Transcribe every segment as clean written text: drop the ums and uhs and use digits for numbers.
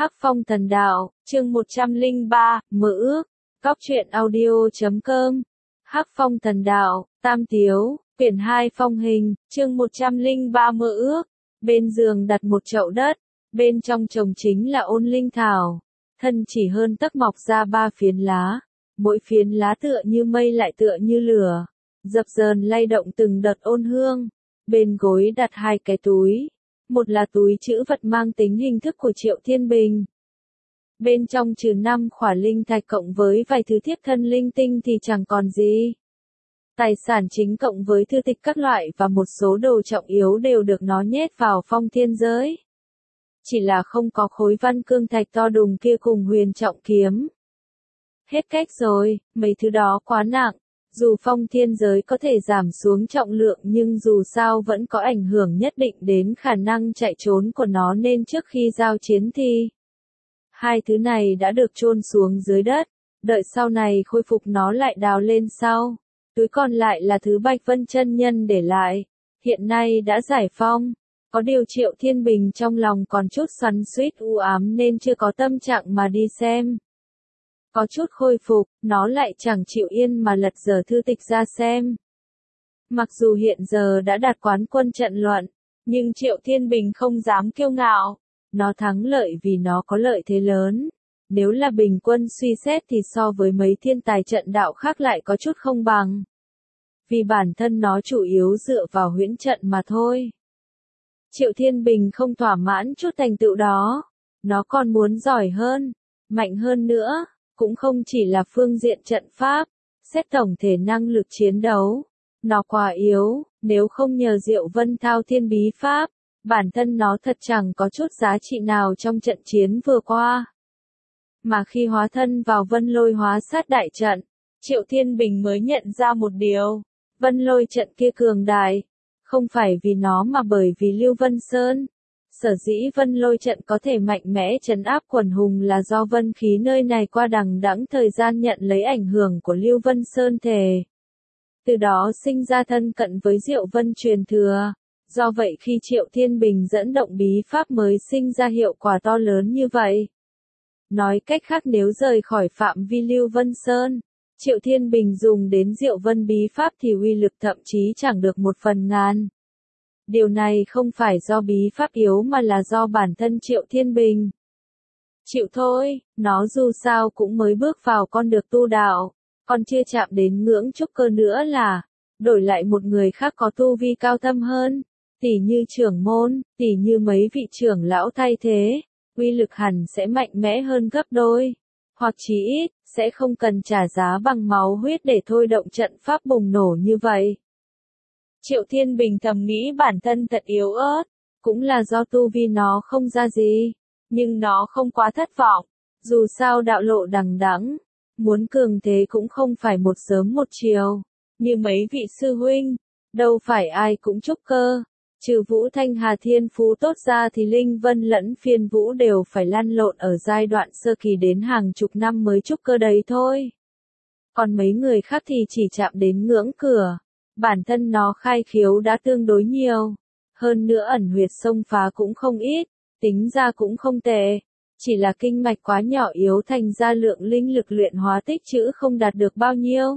Hắc Phong Thần Đạo, chương 103, Mơ ước. Cóc truyện audio.com. Hắc Phong Thần Đạo, Tam Tiếu, quyển 2 phong hình, chương 103 Mơ ước. Bên giường đặt một chậu đất, bên trong trồng chính là ôn linh thảo. Thân chỉ hơn tấc mọc ra 3 phiến lá, mỗi phiến lá tựa như mây lại tựa như lửa, dập dờn lay động từng đợt ôn hương. Bên gối đặt 2 cái túi, một là túi trữ vật mang tính hình thức của Triệu Thiên Bình. Bên trong trừ 5 khỏa linh thạch cộng với vài thứ thiếp thân linh tinh thì chẳng còn gì. Tài sản chính cộng với thư tịch các loại và một số đồ trọng yếu đều được nó nhét vào phong thiên giới. Chỉ là không có khối văn cương thạch to đùng kia cùng huyền trọng kiếm. Hết cách rồi, mấy thứ đó quá nặng. Dù phong thiên giới có thể giảm xuống trọng lượng nhưng dù sao vẫn có ảnh hưởng nhất định đến khả năng chạy trốn của nó nên trước khi giao chiến thì 2 thứ này đã được chôn xuống dưới đất, đợi sau này khôi phục nó lại đào lên sau. Túi còn lại là thứ Bạch Vân chân nhân để lại, hiện nay đã giải phong. Có điều Triệu Thiên Bình trong lòng còn chút xoắn xuýt u ám nên chưa có tâm trạng mà đi xem. Có chút khôi phục, nó lại chẳng chịu yên mà lật dở thư tịch ra xem. Mặc dù hiện giờ đã đạt quán quân trận luận, nhưng Triệu Thiên Bình không dám kiêu ngạo. Nó thắng lợi vì nó có lợi thế lớn. Nếu là bình quân suy xét thì so với mấy thiên tài trận đạo khác lại có chút không bằng. Vì bản thân nó chủ yếu dựa vào huyễn trận mà thôi. Triệu Thiên Bình không thỏa mãn chút thành tựu đó. Nó còn muốn giỏi hơn, mạnh hơn nữa. Cũng không chỉ là phương diện trận pháp, xét tổng thể năng lực chiến đấu. Nó quá yếu, nếu không nhờ Diệu Vân thao thiên bí pháp, bản thân nó thật chẳng có chút giá trị nào trong trận chiến vừa qua. Mà khi hóa thân vào Vân Lôi hóa sát đại trận, Triệu Thiên Bình mới nhận ra một điều, Vân Lôi trận kia cường đại, không phải vì nó mà bởi vì Lưu Vân Sơn. Sở dĩ Vân Lôi trận có thể mạnh mẽ trấn áp quần hùng là do vân khí nơi này qua đằng đẵng thời gian nhận lấy ảnh hưởng của Lưu Vân Sơn thể. Từ đó sinh ra thân cận với Diệu Vân truyền thừa. Do vậy khi Triệu Thiên Bình dẫn động bí pháp mới sinh ra hiệu quả to lớn như vậy. Nói cách khác nếu rời khỏi phạm vi Lưu Vân Sơn, Triệu Thiên Bình dùng đến Diệu Vân bí pháp thì uy lực thậm chí chẳng được 1/1000. Điều này không phải do bí pháp yếu mà là do bản thân Triệu Thiên Bình. Chịu thôi, nó dù sao cũng mới bước vào con đường tu đạo, còn chưa chạm đến ngưỡng trúc cơ nữa là, đổi lại một người khác có tu vi cao thâm hơn, tỉ như trưởng môn, tỉ như mấy vị trưởng lão thay thế, uy lực hẳn sẽ mạnh mẽ hơn gấp đôi, hoặc chí ít, sẽ không cần trả giá bằng máu huyết để thôi động trận pháp bùng nổ như vậy. Triệu Thiên Bình thầm nghĩ bản thân thật yếu ớt, cũng là do tu vi nó không ra gì, nhưng nó không quá thất vọng, dù sao đạo lộ đằng đẵng, muốn cường thế cũng không phải một sớm một chiều, như mấy vị sư huynh, đâu phải ai cũng trúc cơ, trừ Vũ Thanh Hà thiên phú tốt ra thì Linh Vân lẫn Phiên Vũ đều phải lăn lộn ở giai đoạn sơ kỳ đến hàng chục năm mới trúc cơ đấy thôi. Còn mấy người khác thì chỉ chạm đến ngưỡng cửa. Bản thân nó khai khiếu đã tương đối nhiều, hơn nữa ẩn huyệt xông phá cũng không ít, tính ra cũng không tệ, chỉ là kinh mạch quá nhỏ yếu thành ra lượng linh lực luyện hóa tích trữ không đạt được bao nhiêu.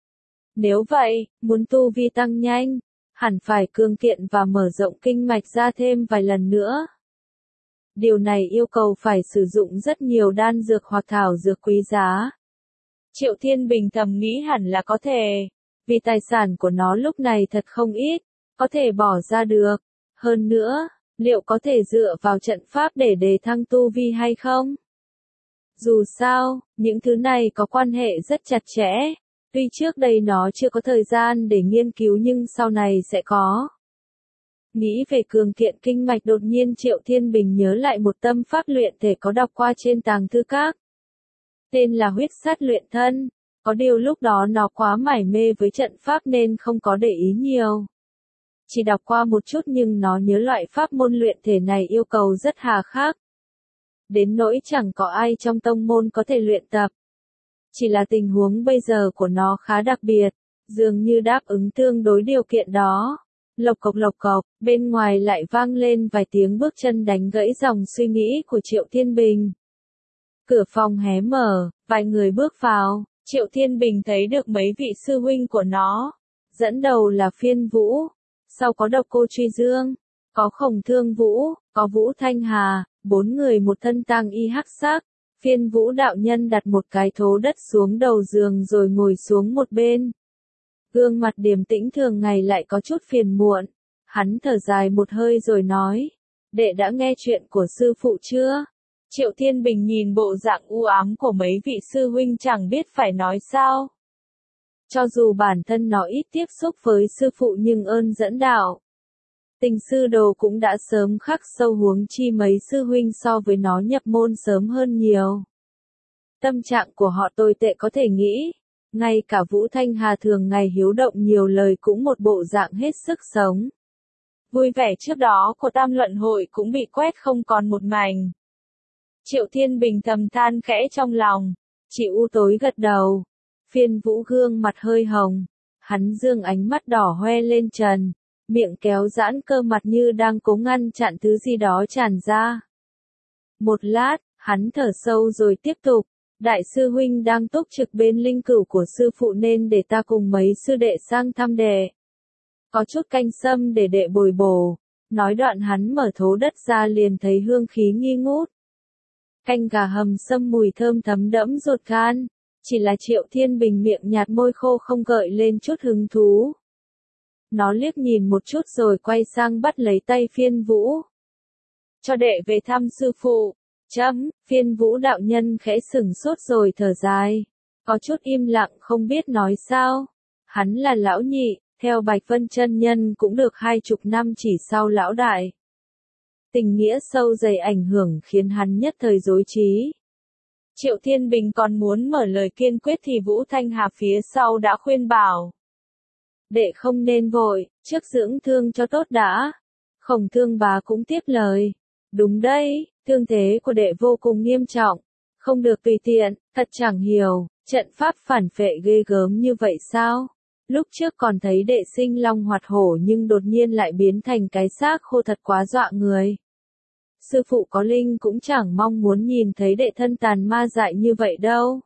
Nếu vậy, muốn tu vi tăng nhanh, hẳn phải cương kiện và mở rộng kinh mạch ra thêm vài lần nữa. Điều này yêu cầu phải sử dụng rất nhiều đan dược hoặc thảo dược quý giá. Triệu Thiên Bình thầm nghĩ hẳn là có thể. Vì tài sản của nó lúc này thật không ít, có thể bỏ ra được. Hơn nữa, liệu có thể dựa vào trận pháp để đề thăng tu vi hay không? Dù sao, những thứ này có quan hệ rất chặt chẽ. Tuy trước đây nó chưa có thời gian để nghiên cứu nhưng sau này sẽ có. Nghĩ về cường kiện kinh mạch đột nhiên Triệu Thiên Bình nhớ lại một tâm pháp luyện thể có đọc qua trên tàng thư các. Tên là huyết sát luyện thân. Có điều lúc đó nó quá mải mê với trận pháp nên không có để ý nhiều. Chỉ đọc qua một chút nhưng nó nhớ loại pháp môn luyện thể này yêu cầu rất hà khắc. Đến nỗi chẳng có ai trong tông môn có thể luyện tập. Chỉ là tình huống bây giờ của nó khá đặc biệt, dường như đáp ứng tương đối điều kiện đó. lộc cộc, bên ngoài lại vang lên vài tiếng bước chân đánh gãy dòng suy nghĩ của Triệu Thiên Bình. Cửa phòng hé mở, vài người bước vào, Triệu Thiên Bình thấy được mấy vị sư huynh của nó. Dẫn đầu là Phiên Vũ, sau có Độc Cô Truy Dương, có Khổng Thương Vũ, có Vũ Thanh Hà, 4 người một thân tang y hắc sắc. Phiên Vũ đạo nhân đặt một cái thố đất xuống đầu giường rồi ngồi xuống một bên. Gương mặt điềm tĩnh thường ngày lại có chút phiền muộn. Hắn thở dài một hơi rồi nói, đệ đã nghe chuyện của sư phụ chưa? Triệu Thiên Bình nhìn bộ dạng u ám của mấy vị sư huynh chẳng biết phải nói sao. Cho dù bản thân nó ít tiếp xúc với sư phụ nhưng ơn dẫn đạo. Tình sư đồ cũng đã sớm khắc sâu huống chi mấy sư huynh so với nó nhập môn sớm hơn nhiều. Tâm trạng của họ tồi tệ có thể nghĩ. Ngay cả Vũ Thanh Hà thường ngày hiếu động nhiều lời cũng một bộ dạng hết sức sống. Vui vẻ trước đó của Tam Luận Hội cũng bị quét không còn một mảnh. Triệu Thiên Bình thầm than khẽ trong lòng. Chị u tối gật đầu. Phiên Vũ gương mặt hơi hồng. Hắn dương ánh mắt đỏ hoe lên trần. Miệng kéo giãn cơ mặt như đang cố ngăn chặn thứ gì đó tràn ra. Một lát, hắn thở sâu rồi tiếp tục. Đại sư huynh đang túc trực bên linh cửu của sư phụ nên để ta cùng mấy sư đệ sang thăm đệ. Có chút canh sâm để đệ bồi bổ. Nói đoạn hắn mở thố đất ra liền thấy hương khí nghi ngút. Canh gà hầm sâm mùi thơm thấm đẫm ruột gan. Chỉ là Triệu Thiên Bình miệng nhạt môi khô không gợi lên chút hứng thú. Nó liếc nhìn một chút rồi quay sang bắt lấy tay Phiên Vũ. Cho đệ về thăm sư phụ. Phiên Vũ đạo nhân khẽ sửng sốt rồi thở dài. Có chút im lặng không biết nói sao. Hắn là lão nhị, theo Bạch Vân chân nhân cũng được 20 năm chỉ sau lão đại. Tình nghĩa sâu dày ảnh hưởng khiến hắn nhất thời rối trí. Triệu Thiên Bình còn muốn mở lời kiên quyết thì Vũ Thanh Hà phía sau đã khuyên bảo. Đệ không nên vội, trước dưỡng thương cho tốt đã. Khổng Thương bá cũng tiếp lời. Đúng đấy, thương thế của đệ vô cùng nghiêm trọng. Không được tùy tiện, thật chẳng hiểu, trận pháp phản phệ ghê gớm như vậy sao? Lúc trước còn thấy đệ sinh long hoạt hổ nhưng đột nhiên lại biến thành cái xác khô thật quá dọa người. Sư phụ có linh cũng chẳng mong muốn nhìn thấy đệ thân tàn ma dại như vậy đâu.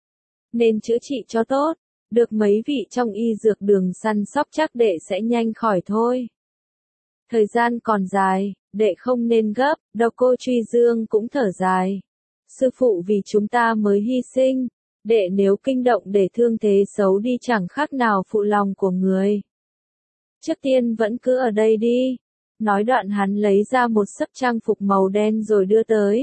Nên chữa trị cho tốt, được mấy vị trong y dược đường săn sóc chắc đệ sẽ nhanh khỏi thôi. Thời gian còn dài, đệ không nên gấp, Độc Cô Truy Dương cũng thở dài. Sư phụ vì chúng ta mới hy sinh, đệ nếu kinh động để thương thế xấu đi chẳng khác nào phụ lòng của người. Trước tiên vẫn cứ ở đây đi. Nói đoạn hắn lấy ra một sấp trang phục màu đen rồi đưa tới.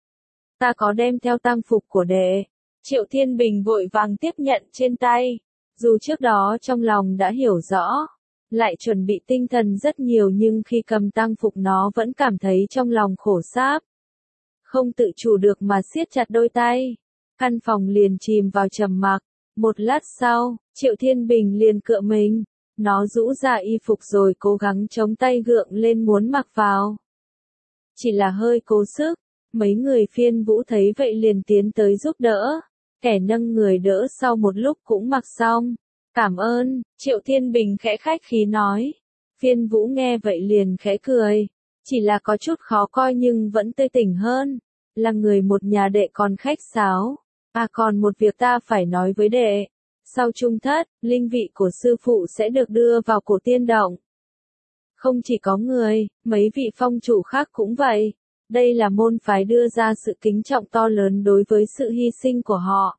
Ta có đem theo tang phục của đệ. Triệu Thiên Bình vội vàng tiếp nhận trên tay. Dù trước đó trong lòng đã hiểu rõ, lại chuẩn bị tinh thần rất nhiều nhưng khi cầm tang phục nó vẫn cảm thấy trong lòng khổ sáp. Không tự chủ được mà siết chặt đôi tay. Căn phòng liền chìm vào trầm mặc. Một lát sau, Triệu Thiên Bình liền cựa mình. Nó rũ ra y phục rồi cố gắng chống tay gượng lên muốn mặc vào. Chỉ là hơi cố sức. Mấy người Phiên Vũ thấy vậy liền tiến tới giúp đỡ. Kẻ nâng người đỡ sau một lúc cũng mặc xong. Cảm ơn, Triệu Thiên Bình khẽ khách khí nói. Phiên Vũ nghe vậy liền khẽ cười. Chỉ là có chút khó coi nhưng vẫn tươi tỉnh hơn. Là người một nhà đệ còn khách sáo. À còn một việc ta phải nói với đệ. Sau chung thất, linh vị của sư phụ sẽ được đưa vào cổ tiên động. Không chỉ có người, mấy vị phong chủ khác cũng vậy. Đây là môn phái đưa ra sự kính trọng to lớn đối với sự hy sinh của họ.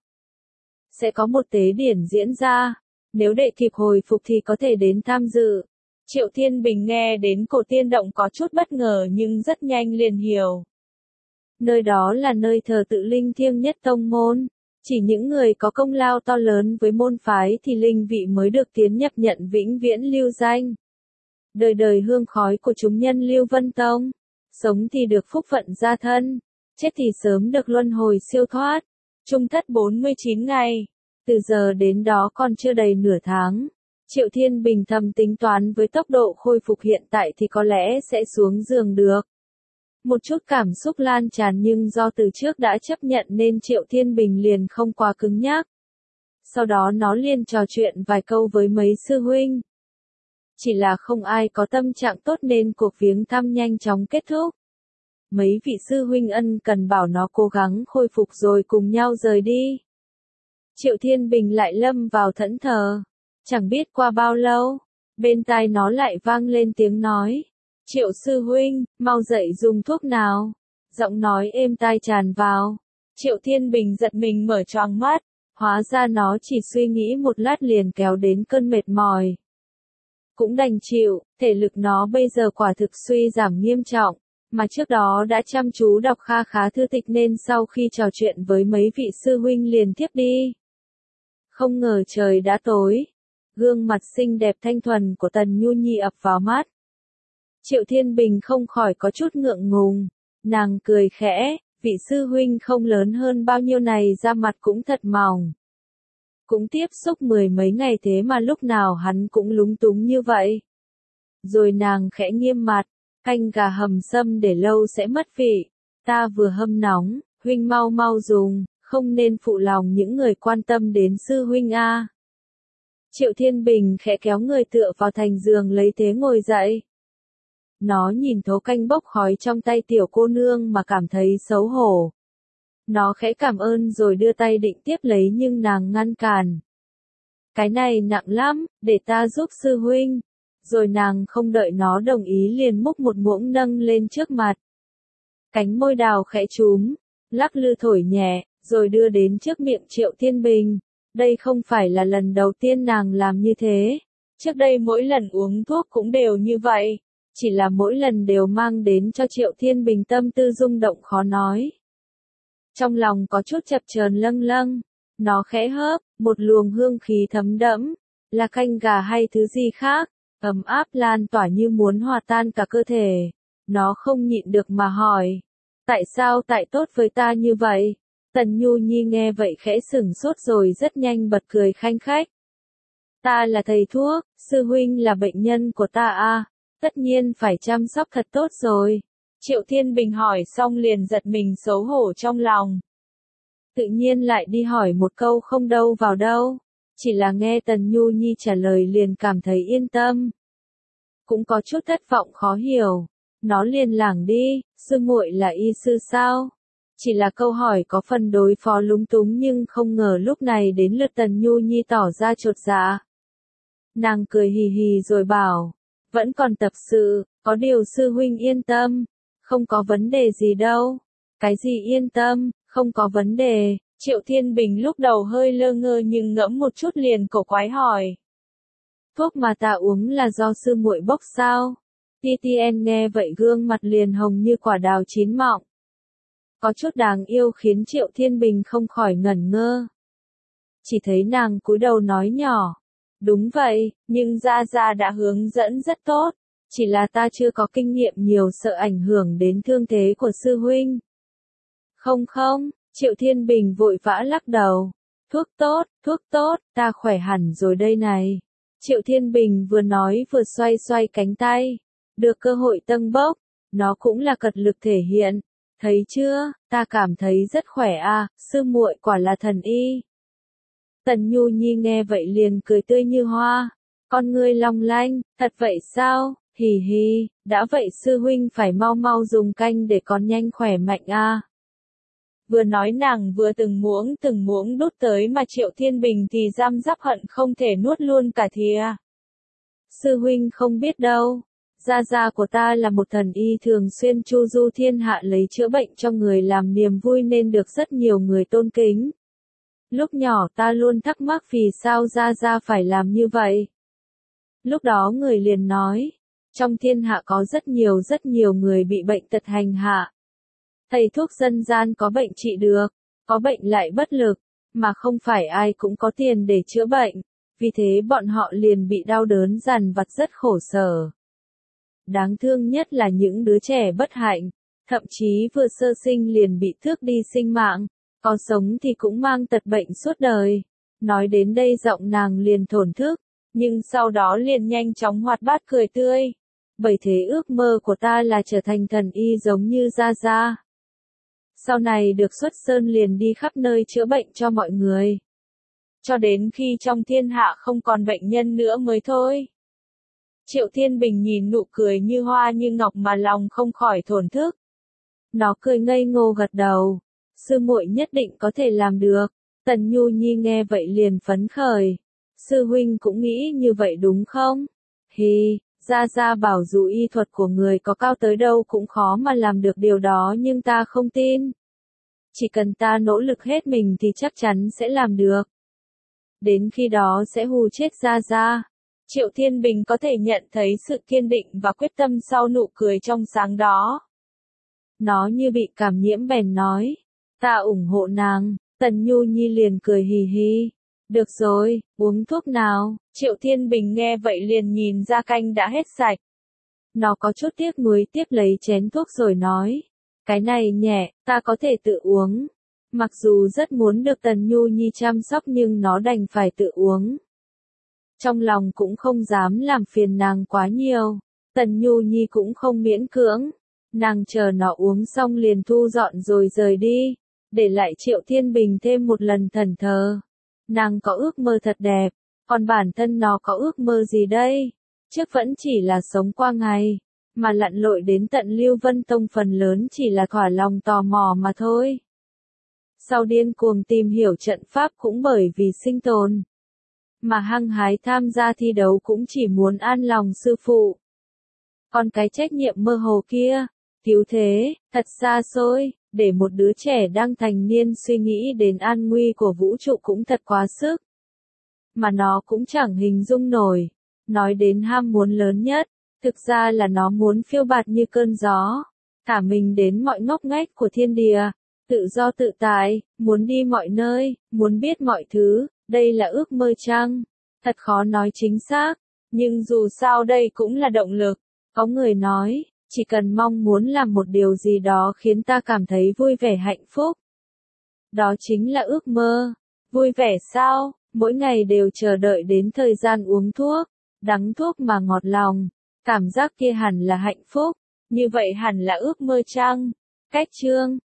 Sẽ có một tế điển diễn ra. Nếu đệ kịp hồi phục thì có thể đến tham dự. Triệu Thiên Bình nghe đến cổ tiên động có chút bất ngờ nhưng rất nhanh liền hiểu. Nơi đó là nơi thờ tự linh thiêng nhất tông môn. Chỉ những người có công lao to lớn với môn phái thì linh vị mới được tiến nhập nhận vĩnh viễn lưu danh. Đời đời hương khói của chúng nhân Lưu Vân Tông. Sống thì được phúc phận gia thân. Chết thì sớm được luân hồi siêu thoát. Chung thất 49 ngày. Từ giờ đến đó còn chưa đầy nửa tháng. Triệu Thiên Bình thầm tính toán với tốc độ khôi phục hiện tại thì có lẽ sẽ xuống giường được. Một chút cảm xúc lan tràn nhưng do từ trước đã chấp nhận nên Triệu Thiên Bình liền không quá cứng nhắc. Sau đó nó liền trò chuyện vài câu với mấy sư huynh. Chỉ là không ai có tâm trạng tốt nên cuộc viếng thăm nhanh chóng kết thúc. Mấy vị sư huynh ân cần bảo nó cố gắng khôi phục rồi cùng nhau rời đi. Triệu Thiên Bình lại lâm vào thẫn thờ. Chẳng biết qua bao lâu, bên tai nó lại vang lên tiếng nói. Triệu sư huynh, mau dậy dùng thuốc nào. Giọng nói êm tai tràn vào. Triệu Thiên Bình giật mình mở choàng mắt. Hóa ra nó chỉ suy nghĩ một lát liền kéo đến cơn mệt mỏi. Cũng đành chịu, thể lực nó bây giờ quả thực suy giảm nghiêm trọng. Mà trước đó đã chăm chú đọc kha khá thư tịch nên sau khi trò chuyện với mấy vị sư huynh liền thiếp đi. Không ngờ trời đã tối. Gương mặt xinh đẹp thanh thuần của Tần Nhu Nhi ập vào mắt. Triệu Thiên Bình không khỏi có chút ngượng ngùng. Nàng cười khẽ, vị sư huynh không lớn hơn bao nhiêu này da mặt cũng thật mỏng. Cũng tiếp xúc mười mấy ngày thế mà lúc nào hắn cũng lúng túng như vậy. Rồi nàng khẽ nghiêm mặt, canh gà hầm sâm để lâu sẽ mất vị. Ta vừa hâm nóng, huynh mau mau dùng, không nên phụ lòng những người quan tâm đến sư huynh a. Triệu Thiên Bình khẽ kéo người tựa vào thành giường lấy thế ngồi dậy. Nó nhìn thố canh bốc khói trong tay tiểu cô nương mà cảm thấy xấu hổ. Nó khẽ cảm ơn rồi đưa tay định tiếp lấy nhưng nàng ngăn cản. Cái này nặng lắm, để ta giúp sư huynh. Rồi nàng không đợi nó đồng ý liền múc một muỗng nâng lên trước mặt. Cánh môi đào khẽ chúm, lắc lư thổi nhẹ, rồi đưa đến trước miệng Triệu Thiên Bình. Đây không phải là lần đầu tiên nàng làm như thế. Trước đây mỗi lần uống thuốc cũng đều như vậy. Chỉ là mỗi lần đều mang đến cho Triệu Thiên Bình tâm tư rung động khó nói. Trong lòng có chút chập chờn lâng lâng. Nó khẽ hớp, một luồng hương khí thấm đẫm. Là canh gà hay thứ gì khác, ấm áp lan tỏa như muốn hòa tan cả cơ thể. Nó không nhịn được mà hỏi. Tại sao tại tốt với ta như vậy? Tần Nhu Nhi nghe vậy khẽ sửng sốt rồi rất nhanh bật cười khanh khách. Ta là thầy thuốc, sư huynh là bệnh nhân của ta à, tất nhiên phải chăm sóc thật tốt rồi. Triệu Thiên Bình hỏi xong liền giật mình xấu hổ trong lòng. Tự nhiên lại đi hỏi một câu không đâu vào đâu. Chỉ là nghe Tần Nhu Nhi trả lời liền cảm thấy yên tâm. Cũng có chút thất vọng khó hiểu. Nó liền lảng đi, sư muội là y sư sao? Chỉ là câu hỏi có phần đối phó lúng túng nhưng không ngờ lúc này đến lượt Tần Nhu Nhi tỏ ra chột dạ. Nàng cười hì hì rồi bảo, vẫn còn tập sự, có điều sư huynh yên tâm, không có vấn đề gì đâu. Cái gì yên tâm, không có vấn đề. Triệu Thiên Bình lúc đầu hơi lơ ngơ nhưng ngẫm một chút liền cổ quái hỏi. Thuốc mà ta uống là do sư muội bốc sao? TTN nghe vậy gương mặt liền hồng như quả đào chín mọng. Có chút đáng yêu khiến Triệu Thiên Bình không khỏi ngẩn ngơ. Chỉ thấy nàng cúi đầu nói nhỏ. Đúng vậy, nhưng Gia Gia đã hướng dẫn rất tốt. Chỉ là ta chưa có kinh nghiệm nhiều sợ ảnh hưởng đến thương thế của sư huynh. Không không, Triệu Thiên Bình vội vã lắc đầu. Thuốc tốt, ta khỏe hẳn rồi đây này. Triệu Thiên Bình vừa nói vừa xoay xoay cánh tay. Được cơ hội tâng bốc, nó cũng là cật lực thể hiện. Thấy chưa, ta cảm thấy rất khỏe à, sư muội quả là thần y. Tần Nhu Nhi nghe vậy liền cười tươi như hoa. Con ngươi long lanh, thật vậy sao, hì hì, đã vậy sư huynh phải mau mau dùng canh để con nhanh khỏe mạnh à. Vừa nói nàng vừa từng muỗng đút tới mà Triệu Thiên Bình thì răm rắp hận không thể nuốt luôn cả thìa. Sư huynh không biết đâu. Gia Gia của ta là một thần y thường xuyên chu du thiên hạ lấy chữa bệnh cho người làm niềm vui nên được rất nhiều người tôn kính. Lúc nhỏ ta luôn thắc mắc vì sao Gia Gia phải làm như vậy. Lúc đó người liền nói, trong thiên hạ có rất nhiều người bị bệnh tật hành hạ. Thầy thuốc dân gian có bệnh trị được, có bệnh lại bất lực, mà không phải ai cũng có tiền để chữa bệnh, vì thế bọn họ liền bị đau đớn dằn vặt rất khổ sở. Đáng thương nhất là những đứa trẻ bất hạnh, thậm chí vừa sơ sinh liền bị tước đi sinh mạng, có sống thì cũng mang tật bệnh suốt đời. Nói đến đây giọng nàng liền thổn thức, nhưng sau đó liền nhanh chóng hoạt bát cười tươi. Bởi thế ước mơ của ta là trở thành thần y giống như Gia Gia. Sau này được xuất sơn liền đi khắp nơi chữa bệnh cho mọi người. Cho đến khi trong thiên hạ không còn bệnh nhân nữa mới thôi. Triệu Thiên Bình nhìn nụ cười như hoa như ngọc mà lòng không khỏi thổn thức. Nó cười ngây ngô gật đầu. Sư muội nhất định có thể làm được. Tần Nhu Nhi nghe vậy liền phấn khởi. Sư huynh cũng nghĩ như vậy đúng không? Hì, Gia Gia bảo dù y thuật của người có cao tới đâu cũng khó mà làm được điều đó nhưng ta không tin. Chỉ cần ta nỗ lực hết mình thì chắc chắn sẽ làm được. Đến khi đó sẽ hù chết Gia Gia. Triệu Thiên Bình có thể nhận thấy sự kiên định và quyết tâm sau nụ cười trong sáng đó. Nó như bị cảm nhiễm bèn nói. Ta ủng hộ nàng. Tần Nhu Nhi liền cười hì hì. Được rồi, uống thuốc nào. Triệu Thiên Bình nghe vậy liền nhìn ra canh đã hết sạch. Nó có chút tiếc nuối tiếp lấy chén thuốc rồi nói. Cái này nhẹ, ta có thể tự uống. Mặc dù rất muốn được Tần Nhu Nhi chăm sóc nhưng nó đành phải tự uống. Trong lòng cũng không dám làm phiền nàng quá nhiều. Tần Nhu Nhi cũng không miễn cưỡng. Nàng chờ nó uống xong liền thu dọn rồi rời đi. Để lại Triệu Thiên Bình thêm một lần thẫn thờ. Nàng có ước mơ thật đẹp. Còn bản thân nó có ước mơ gì đây? Trước vẫn chỉ là sống qua ngày. Mà lặn lội đến tận Lưu Vân Tông phần lớn chỉ là thỏa lòng tò mò mà thôi. Sau điên cuồng tìm hiểu trận pháp cũng bởi vì sinh tồn. Mà hăng hái tham gia thi đấu cũng chỉ muốn an lòng sư phụ. Còn cái trách nhiệm mơ hồ kia, cứu thế, thật xa xôi, để một đứa trẻ đang thành niên suy nghĩ đến an nguy của vũ trụ cũng thật quá sức. Mà nó cũng chẳng hình dung nổi. Nói đến ham muốn lớn nhất, thực ra là nó muốn phiêu bạt như cơn gió. Thả mình đến mọi ngóc ngách của thiên địa, tự do tự tại, muốn đi mọi nơi, muốn biết mọi thứ, đây là ước mơ chăng? Thật khó nói chính xác, nhưng dù sao đây cũng là động lực. Có người nói, chỉ cần mong muốn làm một điều gì đó khiến ta cảm thấy vui vẻ hạnh phúc. Đó chính là ước mơ. Vui vẻ sao? Mỗi ngày đều chờ đợi đến thời gian uống thuốc, đắng thuốc mà ngọt lòng. Cảm giác kia hẳn là hạnh phúc, như vậy hẳn là ước mơ chăng? Cách chương